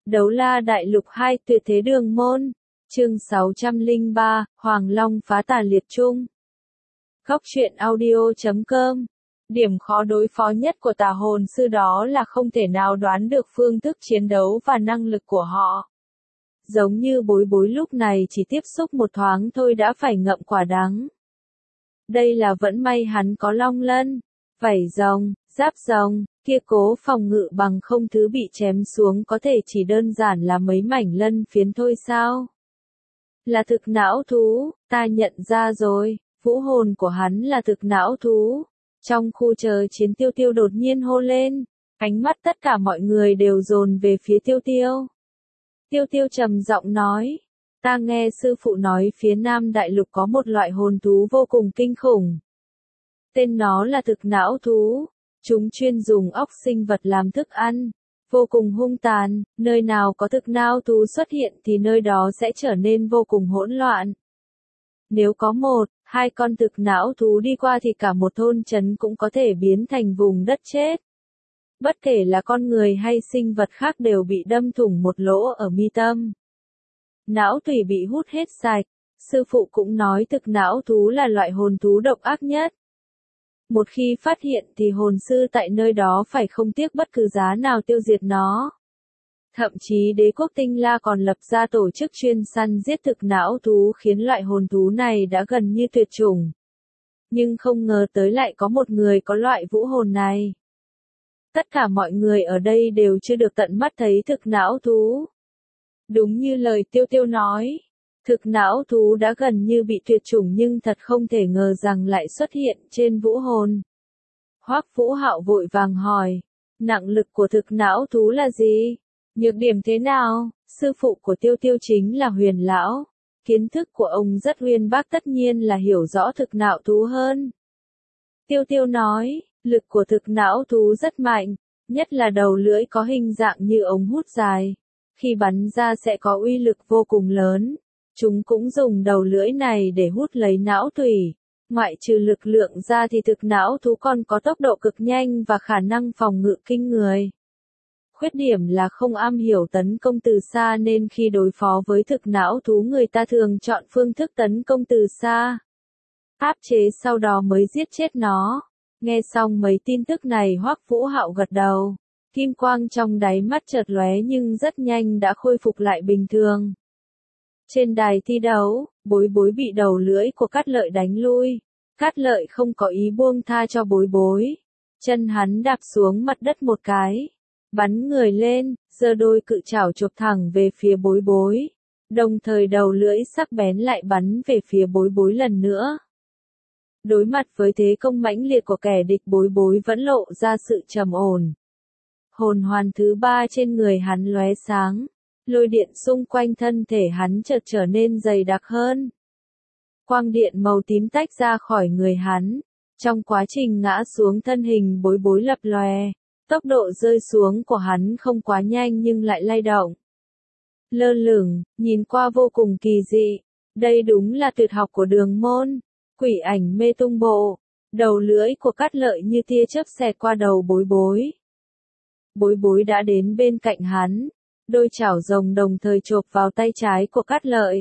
Đấu La Đại Lục 2 Tuyệt Thế Đường Môn. Chương 603, Hoàng Long phá tà liệt trung. Góc truyện audio.com. Điểm khó đối phó nhất của tà hồn sư đó là không thể nào đoán được phương thức chiến đấu và năng lực của họ. Giống như Bối Bối lúc này chỉ tiếp xúc một thoáng thôi đã phải ngậm quả đắng. Đây là vẫn may hắn có long lân, vảy rồng, giáp rồng, kia cố phòng ngự bằng không thứ bị chém xuống có thể chỉ đơn giản là mấy mảnh lân phiến thôi sao? Là thực não thú, ta nhận ra rồi, vũ hồn của hắn là thực não thú. Trong khu chờ chiến Tiêu Tiêu đột nhiên hô lên, ánh mắt tất cả mọi người đều dồn về phía Tiêu Tiêu. Tiêu Tiêu trầm giọng nói, ta nghe sư phụ nói phía Nam Đại Lục có một loại hồn thú vô cùng kinh khủng. Tên nó là thực não thú, chúng chuyên dùng óc sinh vật làm thức ăn, vô cùng hung tàn, nơi nào có thực não thú xuất hiện thì nơi đó sẽ trở nên vô cùng hỗn loạn. Nếu có một, hai con thực não thú đi qua thì cả một thôn trấn cũng có thể biến thành vùng đất chết. Bất kể là con người hay sinh vật khác đều bị đâm thủng một lỗ ở mi tâm. Não tủy bị hút hết sạch, sư phụ cũng nói thực não thú là loại hồn thú độc ác nhất. Một khi phát hiện thì hồn sư tại nơi đó phải không tiếc bất cứ giá nào tiêu diệt nó. Thậm chí đế quốc Tinh La còn lập ra tổ chức chuyên săn giết thực não thú khiến loại hồn thú này đã gần như tuyệt chủng. Nhưng không ngờ tới lại có một người có loại vũ hồn này. Tất cả mọi người ở đây đều chưa được tận mắt thấy thực não thú. Đúng như lời Tiêu Tiêu nói, thực não thú đã gần như bị tuyệt chủng nhưng thật không thể ngờ rằng lại xuất hiện trên vũ hồn. Hoắc Vũ Hạo vội vàng hỏi, nặng lực của thực não thú là gì? Nhược điểm thế nào? Sư phụ của Tiêu Tiêu chính là Huyền Lão. Kiến thức của ông rất uyên bác tất nhiên là hiểu rõ thực não thú hơn. Tiêu Tiêu nói, lực của thực não thú rất mạnh, nhất là đầu lưỡi có hình dạng như ống hút dài. Khi bắn ra sẽ có uy lực vô cùng lớn. Chúng cũng dùng đầu lưỡi này để hút lấy não tủy. Ngoại trừ lực lượng ra thì thực não thú còn có tốc độ cực nhanh và khả năng phòng ngự kinh người. Khuyết điểm là không am hiểu tấn công từ xa nên khi đối phó với thực não thú người ta thường chọn phương thức tấn công từ xa. Áp chế sau đó mới giết chết nó. Nghe xong mấy tin tức này Hoắc Vũ Hạo gật đầu. Kim quang trong đáy mắt chợt lóe nhưng rất nhanh đã khôi phục lại bình thường. Trên đài thi đấu, Bối Bối bị đầu lưỡi của Cát Lợi đánh lui. Cát Lợi không có ý buông tha cho Bối Bối. Chân hắn đạp xuống mặt đất một cái. Bắn người lên, giơ đôi cự trảo chộp thẳng về phía Bối Bối. Đồng thời đầu lưỡi sắc bén lại bắn về phía Bối Bối lần nữa. Đối mặt với thế công mãnh liệt của kẻ địch Bối Bối vẫn lộ ra sự trầm ổn. Hồn hoàn thứ 3 trên người hắn lóe sáng. Lôi điện xung quanh thân thể hắn chợt trở nên dày đặc hơn. Quang điện màu tím tách ra khỏi người hắn. Trong quá trình ngã xuống thân hình Bối Bối lập lòe. Tốc độ rơi xuống của hắn không quá nhanh nhưng lại lay động. Lơ lửng, nhìn qua vô cùng kỳ dị. Đây đúng là tuyệt học của Đường Môn. Quỷ ảnh mê tung bộ. Đầu lưỡi của Cát Lợi như tia chớp xẹt qua đầu Bối Bối. Bối Bối đã đến bên cạnh hắn. Đôi chảo rồng đồng thời chộp vào tay trái của Cát Lợi.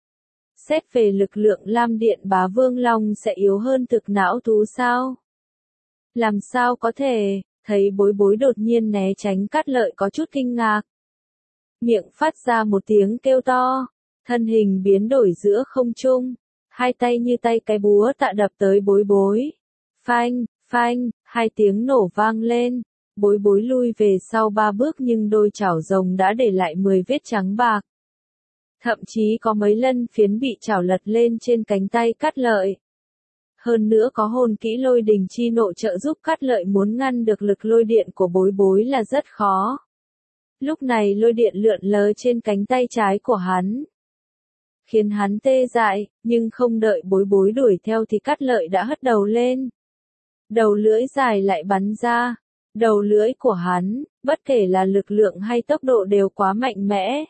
Xét về lực lượng Lam Điện Bá Vương Long sẽ yếu hơn thực não thú sao? Làm sao có thể? Thấy Bối Bối đột nhiên né tránh Cát Lợi có chút kinh ngạc. Miệng phát ra một tiếng kêu to. Thân hình biến đổi giữa không trung. Hai tay như tay cái búa tạ đập tới Bối Bối. Phanh, phanh, hai tiếng nổ vang lên. Bối Bối lui về sau 3 bước nhưng đôi chảo rồng đã để lại 10 vết trắng bạc. Thậm chí có mấy lân phiến bị chảo lật lên trên cánh tay Cát Lợi. Hơn nữa có hồn kỹ lôi đình chi nộ trợ giúp Cát Lợi muốn ngăn được lực lôi điện của Bối Bối là rất khó. Lúc này lôi điện lượn lờ trên cánh tay trái của hắn. Khiến hắn tê dại, nhưng không đợi Bối Bối đuổi theo thì Cát Lợi đã hất đầu lên. Đầu lưỡi dài lại bắn ra. Đầu lưỡi của hắn, bất kể là lực lượng hay tốc độ đều quá mạnh mẽ.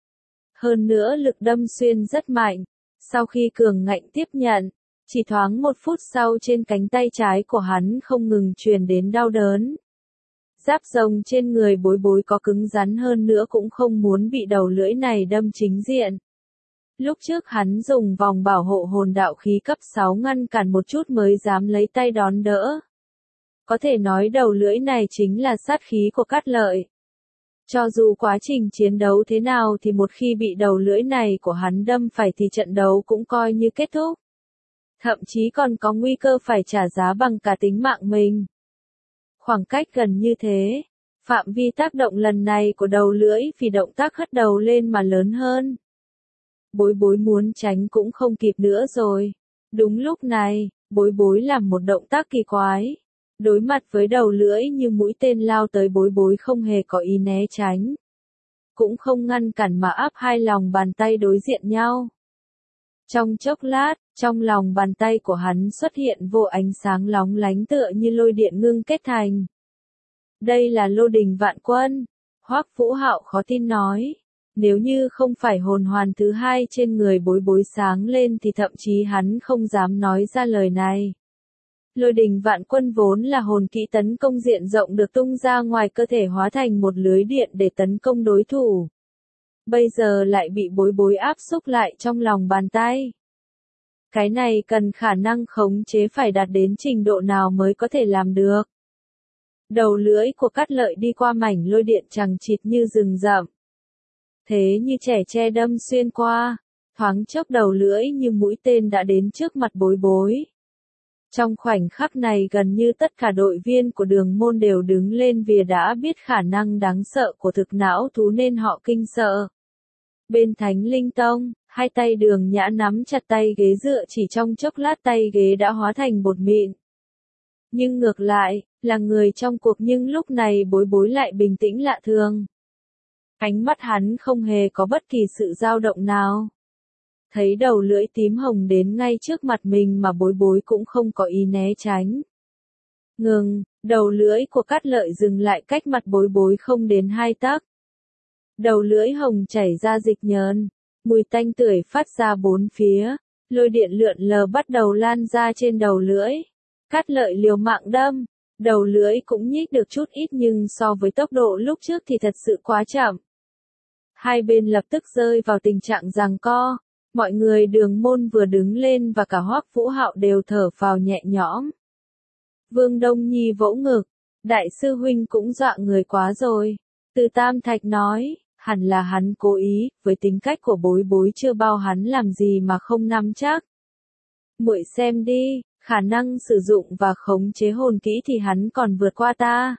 Hơn nữa lực đâm xuyên rất mạnh. Sau khi cường ngạnh tiếp nhận, chỉ thoáng 1 phút sau trên cánh tay trái của hắn không ngừng truyền đến đau đớn. Giáp rồng trên người bối bối có cứng rắn hơn nữa cũng không muốn bị đầu lưỡi này đâm chính diện. Lúc trước hắn dùng vòng bảo hộ hồn đạo khí cấp 6 ngăn cản một chút mới dám lấy tay đón đỡ. Có thể nói đầu lưỡi này chính là sát khí của Cát Lợi. Cho dù quá trình chiến đấu thế nào thì một khi bị đầu lưỡi này của hắn đâm phải thì trận đấu cũng coi như kết thúc. Thậm chí còn có nguy cơ phải trả giá bằng cả tính mạng mình. Khoảng cách gần như thế, phạm vi tác động lần này của đầu lưỡi vì động tác hất đầu lên mà lớn hơn. Bối bối muốn tránh cũng không kịp nữa rồi. Đúng lúc này, bối bối làm một động tác kỳ quái. Đối mặt với đầu lưỡi như mũi tên lao tới, bối bối không hề có ý né tránh. Cũng không ngăn cản mà áp hai lòng bàn tay đối diện nhau. Trong chốc lát, trong lòng bàn tay của hắn xuất hiện vô ánh sáng lóng lánh tựa như lôi điện ngưng kết thành. Đây là Lô Đình Vạn Quân. Hoắc Vũ Hạo khó tin nói. Nếu như không phải hồn hoàn thứ hai trên người bối bối sáng lên thì thậm chí hắn không dám nói ra lời này. Lôi Đình Vạn Quân vốn là hồn kỹ tấn công diện rộng được tung ra ngoài cơ thể hóa thành một lưới điện để tấn công đối thủ. Bây giờ lại bị bối bối áp xúc lại trong lòng bàn tay. Cái này cần khả năng khống chế phải đạt đến trình độ nào mới có thể làm được. Đầu lưỡi của Cát Lợi đi qua mảnh lôi điện chằng chịt như rừng rậm. Thế như trẻ tre đâm xuyên qua, thoáng chốc đầu lưỡi như mũi tên đã đến trước mặt bối bối. Trong khoảnh khắc này gần như tất cả đội viên của Đường Môn đều đứng lên vì đã biết khả năng đáng sợ của thực não thú nên họ kinh sợ. Bên Thánh Linh Tông, hai tay Đường Nhã nắm chặt tay ghế dựa, chỉ trong chốc lát tay ghế đã hóa thành bột mịn. Nhưng ngược lại, là người trong cuộc nhưng lúc này bối bối lại bình tĩnh lạ thường. Ánh mắt hắn không hề có bất kỳ sự dao động nào. Thấy đầu lưỡi tím hồng đến ngay trước mặt mình mà bối bối cũng không có ý né tránh. Ngừng, đầu lưỡi của Cát Lợi dừng lại cách mặt bối bối không đến 2 tấc. Đầu lưỡi hồng chảy ra dịch nhờn, mùi tanh tưởi phát ra bốn phía, lôi điện lượn lờ bắt đầu lan ra trên đầu lưỡi. Cát Lợi liều mạng đâm, đầu lưỡi cũng nhích được chút ít nhưng so với tốc độ lúc trước thì thật sự quá chậm. Hai bên lập tức rơi vào tình trạng giằng co. Mọi người Đường Môn vừa đứng lên và cả Hoắc Vũ Hạo đều thở phào nhẹ nhõm. Vương Đông Nhi vỗ ngực, đại sư huynh cũng dọa người quá rồi. Từ Tam Thạch nói, hẳn là hắn cố ý, với tính cách của bối bối chưa bao hắn làm gì mà không nắm chắc. Muội xem đi, khả năng sử dụng và khống chế hồn kỹ thì hắn còn vượt qua ta.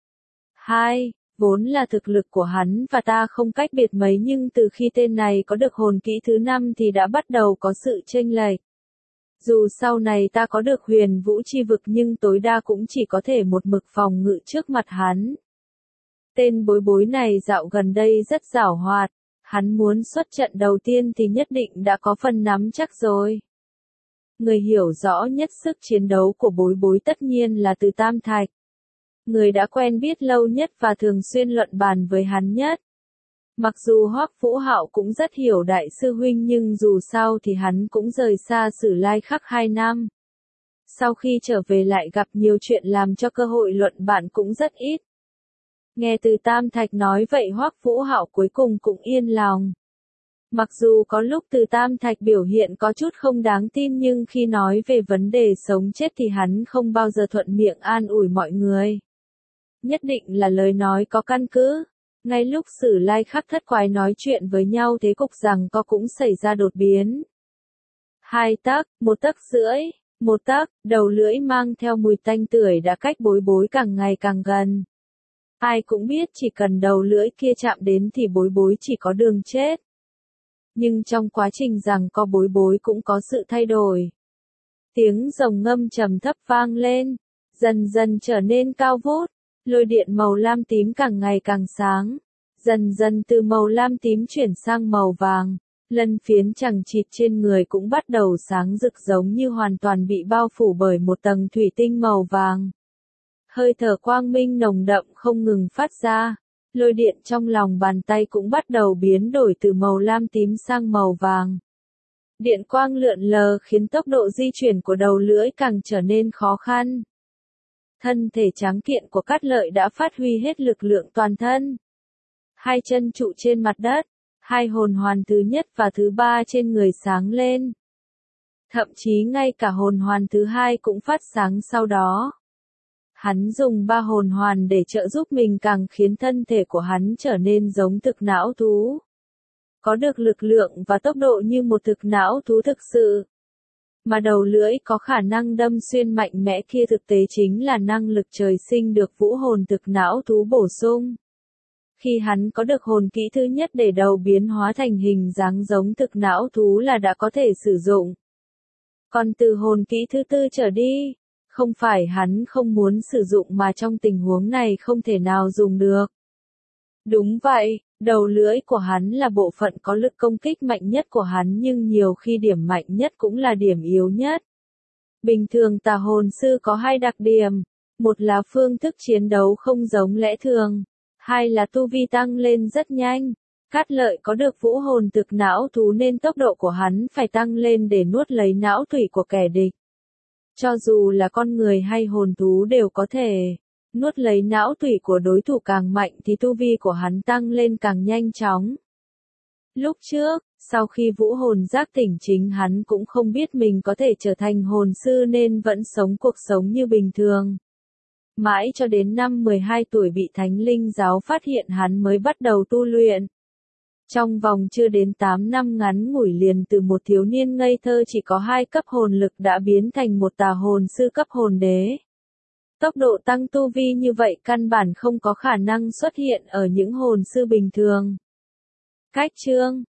2. Vốn là thực lực của hắn và ta không cách biệt mấy nhưng từ khi tên này có được hồn kỹ thứ 5 thì đã bắt đầu có sự chênh lệch. Dù sau này ta có được Huyền Vũ Chi Vực nhưng tối đa cũng chỉ có thể một mực phòng ngự trước mặt hắn. Tên bối bối này dạo gần đây rất giảo hoạt, hắn muốn xuất trận đầu tiên thì nhất định đã có phần nắm chắc rồi. Người hiểu rõ nhất sức chiến đấu của bối bối tất nhiên là Từ Tam Thạch. Người đã quen biết lâu nhất và thường xuyên luận bàn với hắn nhất. Mặc dù Hoắc Vũ Hạo cũng rất hiểu đại sư huynh nhưng dù sao thì hắn cũng rời xa Sử Lai Khắc 2 năm. Sau khi trở về lại gặp nhiều chuyện làm cho cơ hội luận bàn cũng rất ít. Nghe Từ Tam Thạch nói vậy Hoắc Vũ Hạo cuối cùng cũng yên lòng. Mặc dù có lúc Từ Tam Thạch biểu hiện có chút không đáng tin nhưng khi nói về vấn đề sống chết thì hắn không bao giờ thuận miệng an ủi mọi người. Nhất định là lời nói có căn cứ. Ngay lúc Sử Lai Khắc thất quái nói chuyện với nhau thế cục rằng có cũng xảy ra đột biến. 2 tấc, 1 tấc rưỡi, 1 tấc, đầu lưỡi mang theo mùi tanh tưởi đã cách bối bối càng ngày càng gần. Ai cũng biết chỉ cần đầu lưỡi kia chạm đến thì bối bối chỉ có đường chết. Nhưng trong quá trình rằng có bối bối cũng có sự thay đổi. Tiếng rồng ngâm trầm thấp vang lên, dần dần trở nên cao vút. Lôi điện màu lam tím càng ngày càng sáng, dần dần từ màu lam tím chuyển sang màu vàng, lân phiến chằng chịt trên người cũng bắt đầu sáng rực giống như hoàn toàn bị bao phủ bởi một tầng thủy tinh màu vàng. Hơi thở quang minh nồng đậm không ngừng phát ra, lôi điện trong lòng bàn tay cũng bắt đầu biến đổi từ màu lam tím sang màu vàng. Điện quang lượn lờ khiến tốc độ di chuyển của đầu lưỡi càng trở nên khó khăn. Thân thể tráng kiện của Cát Lợi đã phát huy hết lực lượng toàn thân. Hai chân trụ trên mặt đất, hai hồn hoàn thứ nhất và thứ ba trên người sáng lên. Thậm chí ngay cả hồn hoàn thứ hai cũng phát sáng sau đó. Hắn dùng ba hồn hoàn để trợ giúp mình càng khiến thân thể của hắn trở nên giống thực não thú. Có được lực lượng và tốc độ như một thực não thú thực sự. Mà đầu lưỡi có khả năng đâm xuyên mạnh mẽ kia thực tế chính là năng lực trời sinh được vũ hồn thực não thú bổ sung. Khi hắn có được hồn kỹ thứ nhất để đầu biến hóa thành hình dáng giống thực não thú là đã có thể sử dụng. Còn từ hồn kỹ thứ tư trở đi, không phải hắn không muốn sử dụng mà trong tình huống này không thể nào dùng được. Đúng vậy, đầu lưỡi của hắn là bộ phận có lực công kích mạnh nhất của hắn nhưng nhiều khi điểm mạnh nhất cũng là điểm yếu nhất. Bình thường tà hồn sư có hai đặc điểm, một là phương thức chiến đấu không giống lẽ thường, hai là tu vi tăng lên rất nhanh. Cát Lợi có được vũ hồn thực não thú nên tốc độ của hắn phải tăng lên để nuốt lấy não tủy của kẻ địch. Cho dù là con người hay hồn thú đều có thể nuốt lấy não tủy của đối thủ càng mạnh thì tu vi của hắn tăng lên càng nhanh chóng. Lúc trước, sau khi vũ hồn giác tỉnh chính hắn cũng không biết mình có thể trở thành hồn sư nên vẫn sống cuộc sống như bình thường. Mãi cho đến năm 12 tuổi bị Thánh Linh Giáo phát hiện hắn mới bắt đầu tu luyện. Trong vòng chưa đến 8 năm ngắn ngủi liền từ một thiếu niên ngây thơ chỉ có 2 cấp hồn lực đã biến thành một tà hồn sư cấp hồn đế. Tốc độ tăng tu vi như vậy căn bản không có khả năng xuất hiện ở những hồn sư bình thường. Cách chương